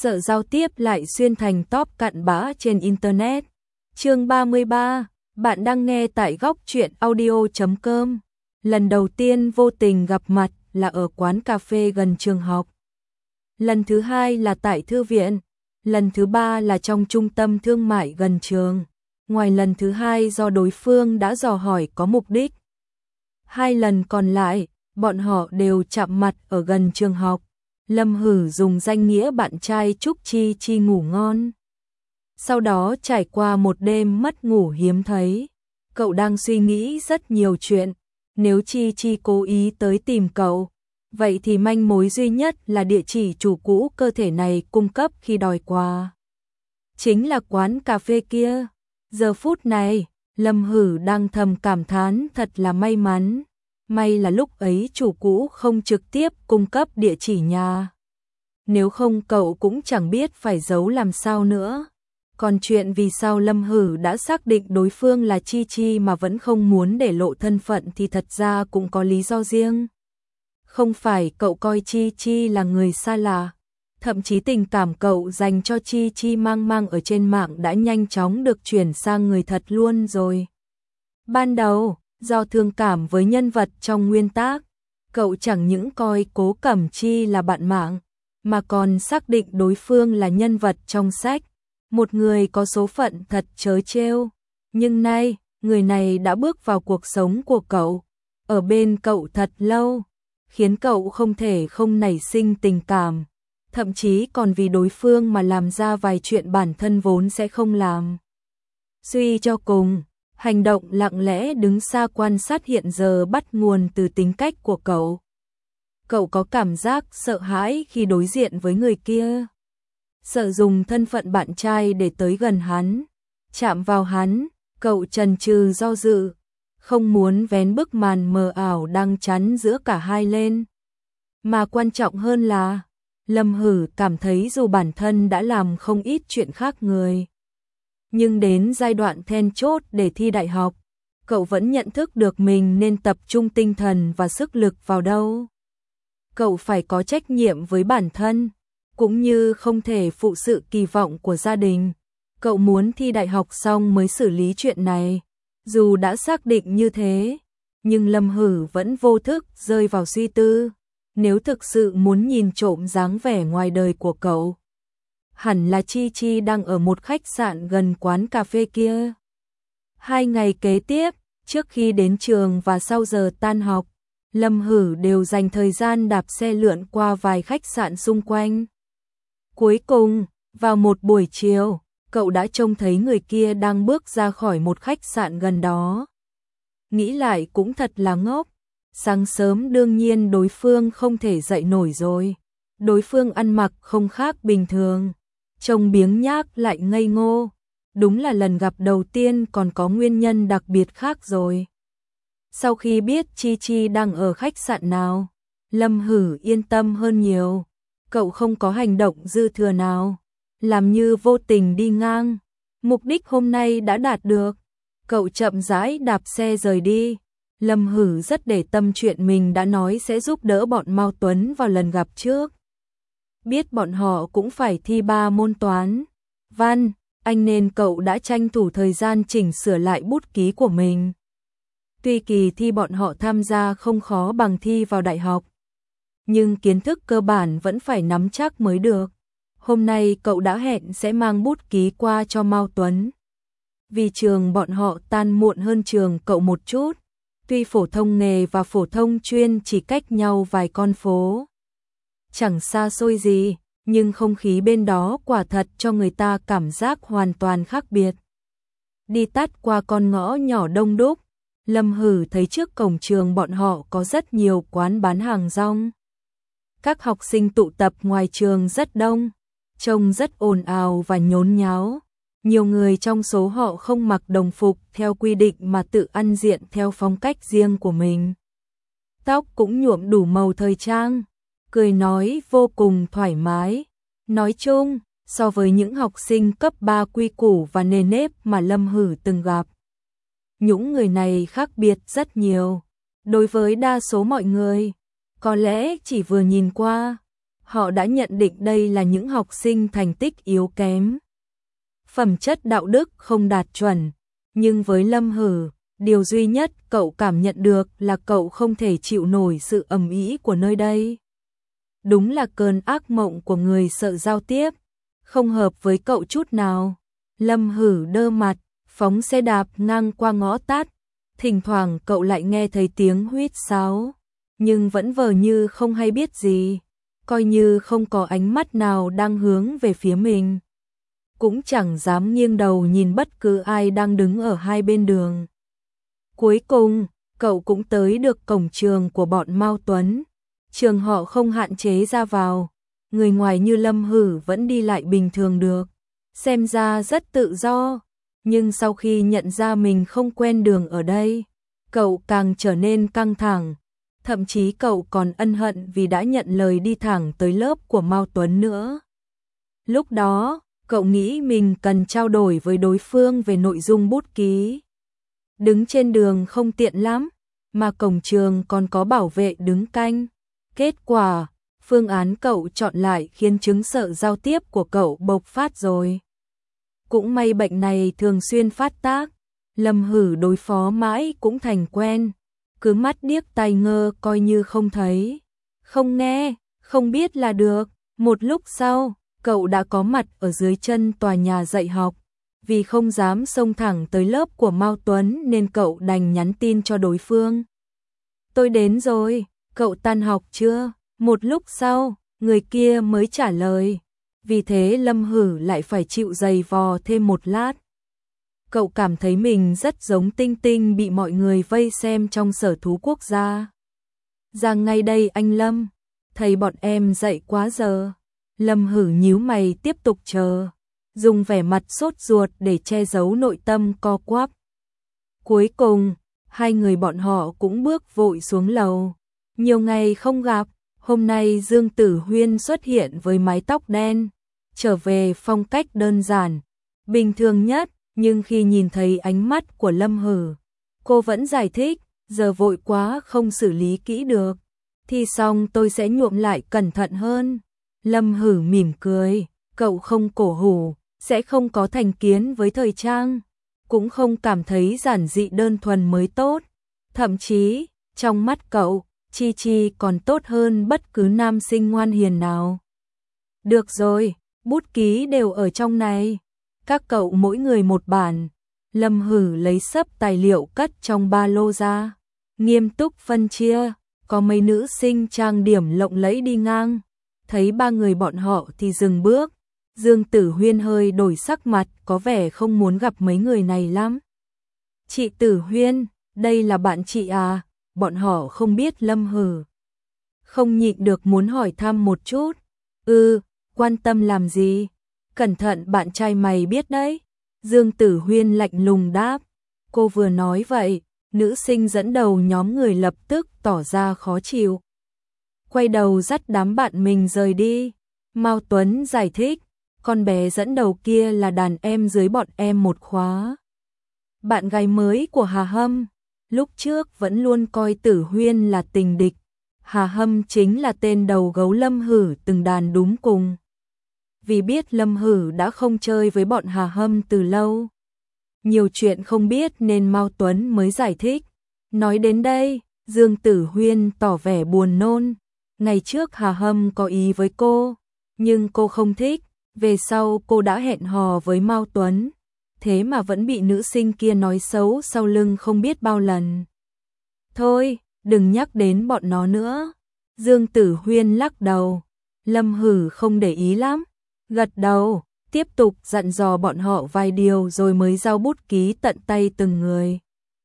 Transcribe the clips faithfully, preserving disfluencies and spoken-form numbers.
sợ giao tiếp lại xuyên thành top cặn bã trên Internet. Chương ba mươi ba, bạn đang nghe tại góc truyện audio chấm com. Lần đầu tiên vô tình gặp mặt là ở quán cà phê gần trường học. Lần thứ hai là tại thư viện. Lần thứ ba là trong trung tâm thương mại gần trường. Ngoài lần thứ hai do đối phương đã dò hỏi có mục đích. Hai lần còn lại, bọn họ đều chạm mặt ở gần trường học. Lâm Hử dùng danh nghĩa bạn trai chúc Chi Chi ngủ ngon. Sau đó trải qua một đêm mất ngủ hiếm thấy, cậu đang suy nghĩ rất nhiều chuyện. Nếu Chi Chi cố ý tới tìm cậu, vậy thì manh mối duy nhất là địa chỉ chủ cũ cơ thể này cung cấp khi đòi quà. Chính là quán cà phê kia. Giờ phút này, Lâm Hử đang thầm cảm thán thật là may mắn. May là lúc ấy chủ cũ không trực tiếp cung cấp địa chỉ nhà. Nếu không cậu cũng chẳng biết phải giấu làm sao nữa. Còn chuyện vì sao Lâm Hử đã xác định đối phương là Chi Chi mà vẫn không muốn để lộ thân phận thì thật ra cũng có lý do riêng. Không phải cậu coi Chi Chi là người xa lạ. Thậm chí tình cảm cậu dành cho Chi Chi mang mang ở trên mạng đã nhanh chóng được chuyển sang người thật luôn rồi. Ban đầu, do thương cảm với nhân vật trong nguyên tác, cậu chẳng những coi Cố Cẩm Chi là bạn mạng, mà còn xác định đối phương là nhân vật trong sách, một người có số phận thật trớ trêu. Nhưng nay, người này đã bước vào cuộc sống của cậu, ở bên cậu thật lâu, khiến cậu không thể không nảy sinh tình cảm, thậm chí còn vì đối phương mà làm ra vài chuyện bản thân vốn sẽ không làm. Suy cho cùng, hành động lặng lẽ đứng xa quan sát hiện giờ bắt nguồn từ tính cách của cậu. Cậu có cảm giác sợ hãi khi đối diện với người kia. Sợ dùng thân phận bạn trai để tới gần hắn, chạm vào hắn, cậu chần chừ do dự, không muốn vén bức màn mờ ảo đang chắn giữa cả hai lên. Mà quan trọng hơn là, Lâm Hử cảm thấy dù bản thân đã làm không ít chuyện khác người, nhưng đến giai đoạn then chốt để thi đại học, cậu vẫn nhận thức được mình nên tập trung tinh thần và sức lực vào đâu. Cậu phải có trách nhiệm với bản thân, cũng như không thể phụ sự kỳ vọng của gia đình. Cậu muốn thi đại học xong mới xử lý chuyện này. Dù đã xác định như thế, nhưng Lâm Hử vẫn vô thức rơi vào suy tư. Nếu thực sự muốn nhìn trộm dáng vẻ ngoài đời của cậu, hẳn là Chi Chi đang ở một khách sạn gần quán cà phê kia. Hai ngày kế tiếp, trước khi đến trường và sau giờ tan học, Lâm Hử đều dành thời gian đạp xe lượn qua vài khách sạn xung quanh. Cuối cùng, vào một buổi chiều, cậu đã trông thấy người kia đang bước ra khỏi một khách sạn gần đó. Nghĩ lại cũng thật là ngốc. Sáng sớm đương nhiên đối phương không thể dậy nổi rồi. Đối phương ăn mặc không khác bình thường, trông biếng nhác lại ngây ngô. Đúng là lần gặp đầu tiên còn có nguyên nhân đặc biệt khác rồi. Sau khi biết Chi Chi đang ở khách sạn nào, Lâm Hử yên tâm hơn nhiều. Cậu không có hành động dư thừa nào, làm như vô tình đi ngang. Mục đích hôm nay đã đạt được. Cậu chậm rãi đạp xe rời đi. Lâm Hử rất để tâm chuyện mình đã nói sẽ giúp đỡ bọn Mao Tuấn vào lần gặp trước. Biết bọn họ cũng phải thi ba môn toán, văn, Anh nên cậu đã tranh thủ thời gian chỉnh sửa lại bút ký của mình. Tuy kỳ thi bọn họ tham gia không khó bằng thi vào đại học, nhưng kiến thức cơ bản vẫn phải nắm chắc mới được. Hôm nay cậu đã hẹn sẽ mang bút ký qua cho Mao Tuấn. Vì trường bọn họ tan muộn hơn trường cậu một chút, tuy phổ thông nghề và phổ thông chuyên chỉ cách nhau vài con phố, chẳng xa xôi gì, nhưng không khí bên đó quả thật cho người ta cảm giác hoàn toàn khác biệt. Đi tắt qua con ngõ nhỏ đông đúc, Lâm Hử thấy trước cổng trường bọn họ có rất nhiều quán bán hàng rong. Các học sinh tụ tập ngoài trường rất đông, trông rất ồn ào và nhốn nháo. Nhiều người trong số họ không mặc đồng phục theo quy định mà tự ăn diện theo phong cách riêng của mình. Tóc cũng nhuộm đủ màu thời trang, cười nói vô cùng thoải mái. Nói chung, so với những học sinh cấp ba quy củ và nề nếp mà Lâm Hử từng gặp, những người này khác biệt rất nhiều. Đối với đa số mọi người, có lẽ chỉ vừa nhìn qua, Họ đã nhận định đây là những học sinh thành tích yếu kém, phẩm chất đạo đức không đạt chuẩn, nhưng với Lâm Hử, điều duy nhất cậu cảm nhận được là cậu không thể chịu nổi sự ầm ĩ của nơi đây. Đúng là cơn ác mộng của người sợ giao tiếp, không hợp với cậu chút nào. Lâm Hử đơ mặt, phóng xe đạp ngang qua ngõ tắt, thỉnh thoảng cậu lại nghe thấy tiếng huýt sáo, nhưng vẫn vờ như không hay biết gì, coi như không có ánh mắt nào đang hướng về phía mình. Cũng chẳng dám nghiêng đầu nhìn bất cứ ai đang đứng ở hai bên đường. Cuối cùng, cậu cũng tới được cổng trường của bọn Mao Tuấn. Trường họ không hạn chế ra vào, người ngoài như Lâm Hử vẫn đi lại bình thường được, xem ra rất tự do. Nhưng sau khi nhận ra mình không quen đường ở đây, cậu càng trở nên căng thẳng. Thậm chí cậu còn ân hận vì đã nhận lời đi thẳng tới lớp của Mao Tuấn nữa. Lúc đó, cậu nghĩ mình cần trao đổi với đối phương về nội dung bút ký. Đứng trên đường không tiện lắm, mà cổng trường còn có bảo vệ đứng canh. Kết quả, phương án cậu chọn lại khiến chứng sợ giao tiếp của cậu bộc phát rồi. Cũng may bệnh này thường xuyên phát tác, Lâm Hử đối phó mãi cũng thành quen, cứ mắt điếc tai ngơ coi như không thấy, không nghe, không biết là được. Một lúc sau, cậu đã có mặt ở dưới chân tòa nhà dạy học. Vì không dám xông thẳng tới lớp của Mao Tuấn nên cậu đành nhắn tin cho đối phương. Tôi đến rồi, cậu tan học chưa? Một lúc sau, người kia mới trả lời. Vì thế Lâm Hử lại phải chịu giày vò thêm một lát. Cậu cảm thấy mình rất giống Tinh Tinh bị mọi người vây xem trong sở thú quốc gia. Ra ngay đây anh Lâm, thầy bọn em dậy quá giờ. Lâm Hử nhíu mày tiếp tục chờ, dùng vẻ mặt sốt ruột để che giấu nội tâm co quắp. Cuối cùng, hai người bọn họ cũng bước vội xuống lầu. Nhiều ngày không gặp, hôm nay Dương Tử Huyên xuất hiện với mái tóc đen, trở về phong cách đơn giản, bình thường nhất, nhưng khi nhìn thấy ánh mắt của Lâm Hử, cô vẫn giải thích, giờ vội quá không xử lý kỹ được, thì xong tôi sẽ nhuộm lại cẩn thận hơn. Lâm Hử mỉm cười, cậu không cổ hủ, sẽ không có thành kiến với thời trang, cũng không cảm thấy giản dị đơn thuần mới tốt, thậm chí, trong mắt cậu, Chi Chi còn tốt hơn bất cứ nam sinh ngoan hiền nào. Được rồi, bút ký đều ở trong này, các cậu mỗi người một bản. Lâm Hử lấy xấp tài liệu cất trong ba lô ra, nghiêm túc phân chia, có mấy nữ sinh trang điểm lộng lẫy đi ngang, thấy ba người bọn họ thì dừng bước. Dương Tử Huyên hơi đổi sắc mặt, có vẻ không muốn gặp mấy người này lắm. Chị Tử Huyên, đây là bạn chị à? Bọn họ không biết Lâm Hử. Không nhịn được muốn hỏi thăm một chút. Ừ, quan tâm làm gì? Cẩn thận bạn trai mày biết đấy. Dương Tử Huyên lạnh lùng đáp. Cô vừa nói vậy, nữ sinh dẫn đầu nhóm người lập tức tỏ ra khó chịu. Quay đầu dắt đám bạn mình rời đi. Mao Tuấn giải thích, con bé dẫn đầu kia là đàn em dưới bọn em một khóa. Bạn gái mới của Hà Hâm, lúc trước vẫn luôn coi Tử Huyên là tình địch. Hà Hâm chính là tên đầu gấu Lâm Hử từng đàn đúng cùng. Vì biết Lâm Hử đã không chơi với bọn Hà Hâm từ lâu, nhiều chuyện không biết nên Mao Tuấn mới giải thích. Nói đến đây, Dương Tử Huyên tỏ vẻ buồn nôn. Ngày trước Hà Hâm có ý với cô, nhưng cô không thích. Về sau cô đã hẹn hò với Mao Tuấn, thế mà vẫn bị nữ sinh kia nói xấu sau lưng không biết bao lần. Thôi, đừng nhắc đến bọn nó nữa. Dương Tử Huyên lắc đầu. Lâm Hử không để ý lắm, gật đầu, tiếp tục dặn dò bọn họ vài điều rồi mới giao bút ký tận tay từng người.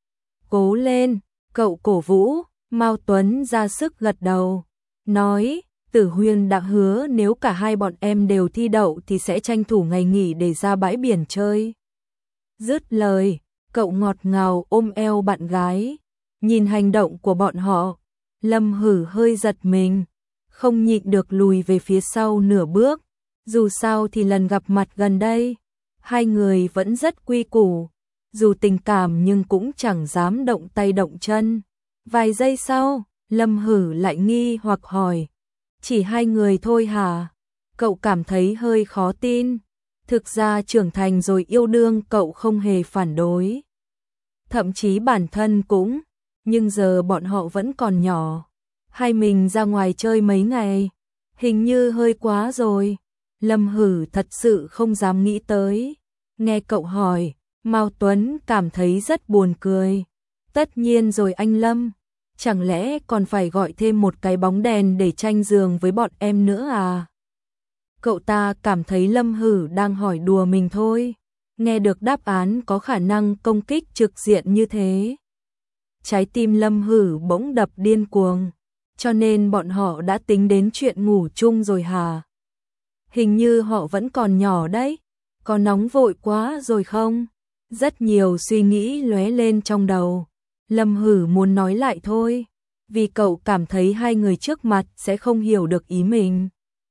Cố lên, cậu cổ vũ. Mao Tuấn ra sức gật đầu, nói, Tử Huyên đã hứa nếu cả hai bọn em đều thi đậu thì sẽ tranh thủ ngày nghỉ để ra bãi biển chơi. Dứt lời, cậu ngọt ngào ôm eo bạn gái. Nhìn hành động của bọn họ, Lâm Hử hơi giật mình, không nhịn được lùi về phía sau nửa bước. Dù sao thì lần gặp mặt gần đây, hai người vẫn rất quy củ, dù tình cảm nhưng cũng chẳng dám động tay động chân. Vài giây sau, Lâm Hử lại nghi hoặc hỏi, Chỉ hai người thôi hả? Cậu cảm thấy hơi khó tin. Thực ra trưởng thành rồi yêu đương cậu không hề phản đối. Thậm chí bản thân cũng, nhưng giờ bọn họ vẫn còn nhỏ. Hai mình ra ngoài chơi mấy ngày, hình như hơi quá rồi. Lâm Hử thật sự không dám nghĩ tới. Nghe cậu hỏi, Mao Tuấn cảm thấy rất buồn cười. Tất nhiên rồi anh Lâm, chẳng lẽ còn phải gọi thêm một cái bóng đèn để tranh giường với bọn em nữa à? Cậu ta cảm thấy Lâm Hử đang hỏi đùa mình thôi. Nghe được đáp án có khả năng công kích trực diện như thế. Trái tim Lâm Hử bỗng đập điên cuồng. Cho nên bọn họ đã tính đến chuyện ngủ chung rồi hả? Hình như họ vẫn còn nhỏ đấy. Có nóng vội quá rồi không? Rất nhiều suy nghĩ lóe lên trong đầu. Lâm Hử muốn nói lại thôi. Vì cậu cảm thấy hai người trước mặt sẽ không hiểu được ý mình.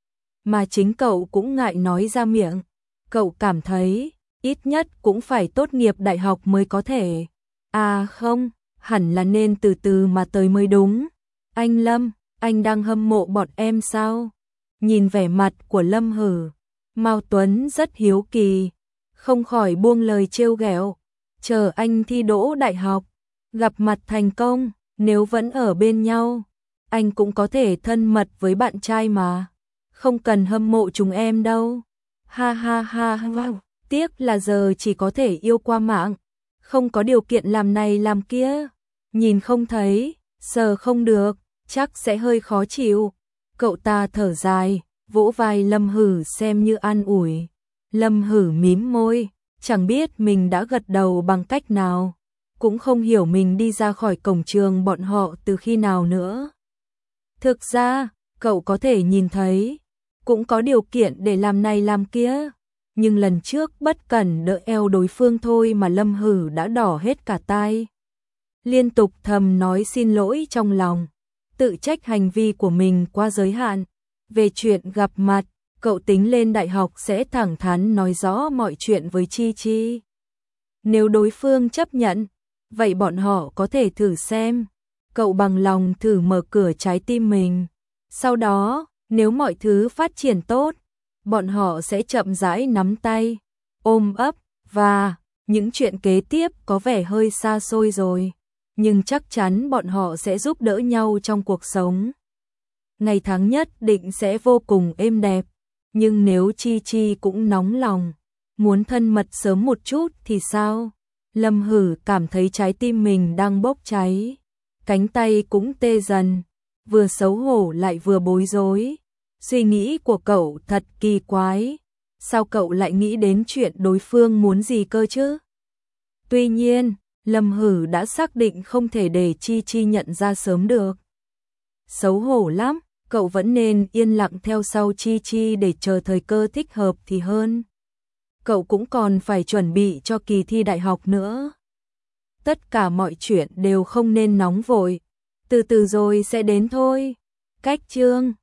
Mà chính cậu cũng ngại nói ra miệng. Cậu cảm thấy, ít nhất cũng phải tốt nghiệp đại học mới có thể. À không, hẳn là nên từ từ mà tới mới đúng. Anh Lâm, anh đang hâm mộ bọn em sao? Nhìn vẻ mặt của Lâm Hử, Mao Tuấn rất hiếu kỳ, không khỏi buông lời trêu ghẹo. Chờ anh thi đỗ đại học, gặp mặt thành công, nếu vẫn ở bên nhau, anh cũng có thể thân mật với bạn trai mà. Không cần hâm mộ chúng em đâu. Ha ha ha ha. Tiếc là giờ chỉ có thể yêu qua mạng, không có điều kiện làm này làm kia. Nhìn không thấy, sờ không được, chắc sẽ hơi khó chịu. Cậu ta thở dài, vỗ vai Lâm Hử xem như an ủi. Lâm Hử mím môi, chẳng biết mình đã gật đầu bằng cách nào, cũng không hiểu mình đi ra khỏi cổng trường bọn họ từ khi nào nữa. Thực ra, cậu có thể nhìn thấy, cũng có điều kiện để làm này làm kia, nhưng lần trước bất cẩn đỡ eo đối phương thôi mà Lâm Hử đã đỏ hết cả tai. Liên tục thầm nói xin lỗi trong lòng, tự trách hành vi của mình quá giới hạn. Về chuyện gặp mặt, cậu tính lên đại học sẽ thẳng thắn nói rõ mọi chuyện với Chi Chi. Nếu đối phương chấp nhận, vậy bọn họ có thể thử xem. Cậu bằng lòng thử mở cửa trái tim mình. Sau đó, nếu mọi thứ phát triển tốt, bọn họ sẽ chậm rãi nắm tay, ôm ấp, và những chuyện kế tiếp có vẻ hơi xa xôi rồi, nhưng chắc chắn bọn họ sẽ giúp đỡ nhau trong cuộc sống. Ngày tháng nhất định sẽ vô cùng êm đẹp, nhưng nếu Chi Chi cũng nóng lòng, muốn thân mật sớm một chút thì sao? Lâm Hử cảm thấy trái tim mình đang bốc cháy, cánh tay cũng tê dần, vừa xấu hổ lại vừa bối rối. Suy nghĩ của cậu thật kỳ quái, sao cậu lại nghĩ đến chuyện đối phương muốn gì cơ chứ? Tuy nhiên, Lâm Hử đã xác định không thể để Chi Chi nhận ra sớm được. Xấu hổ lắm, cậu vẫn nên yên lặng theo sau Chi Chi để chờ thời cơ thích hợp thì hơn. Cậu cũng còn phải chuẩn bị cho kỳ thi đại học nữa. Tất cả mọi chuyện đều không nên nóng vội, từ từ rồi sẽ đến thôi. Cách chương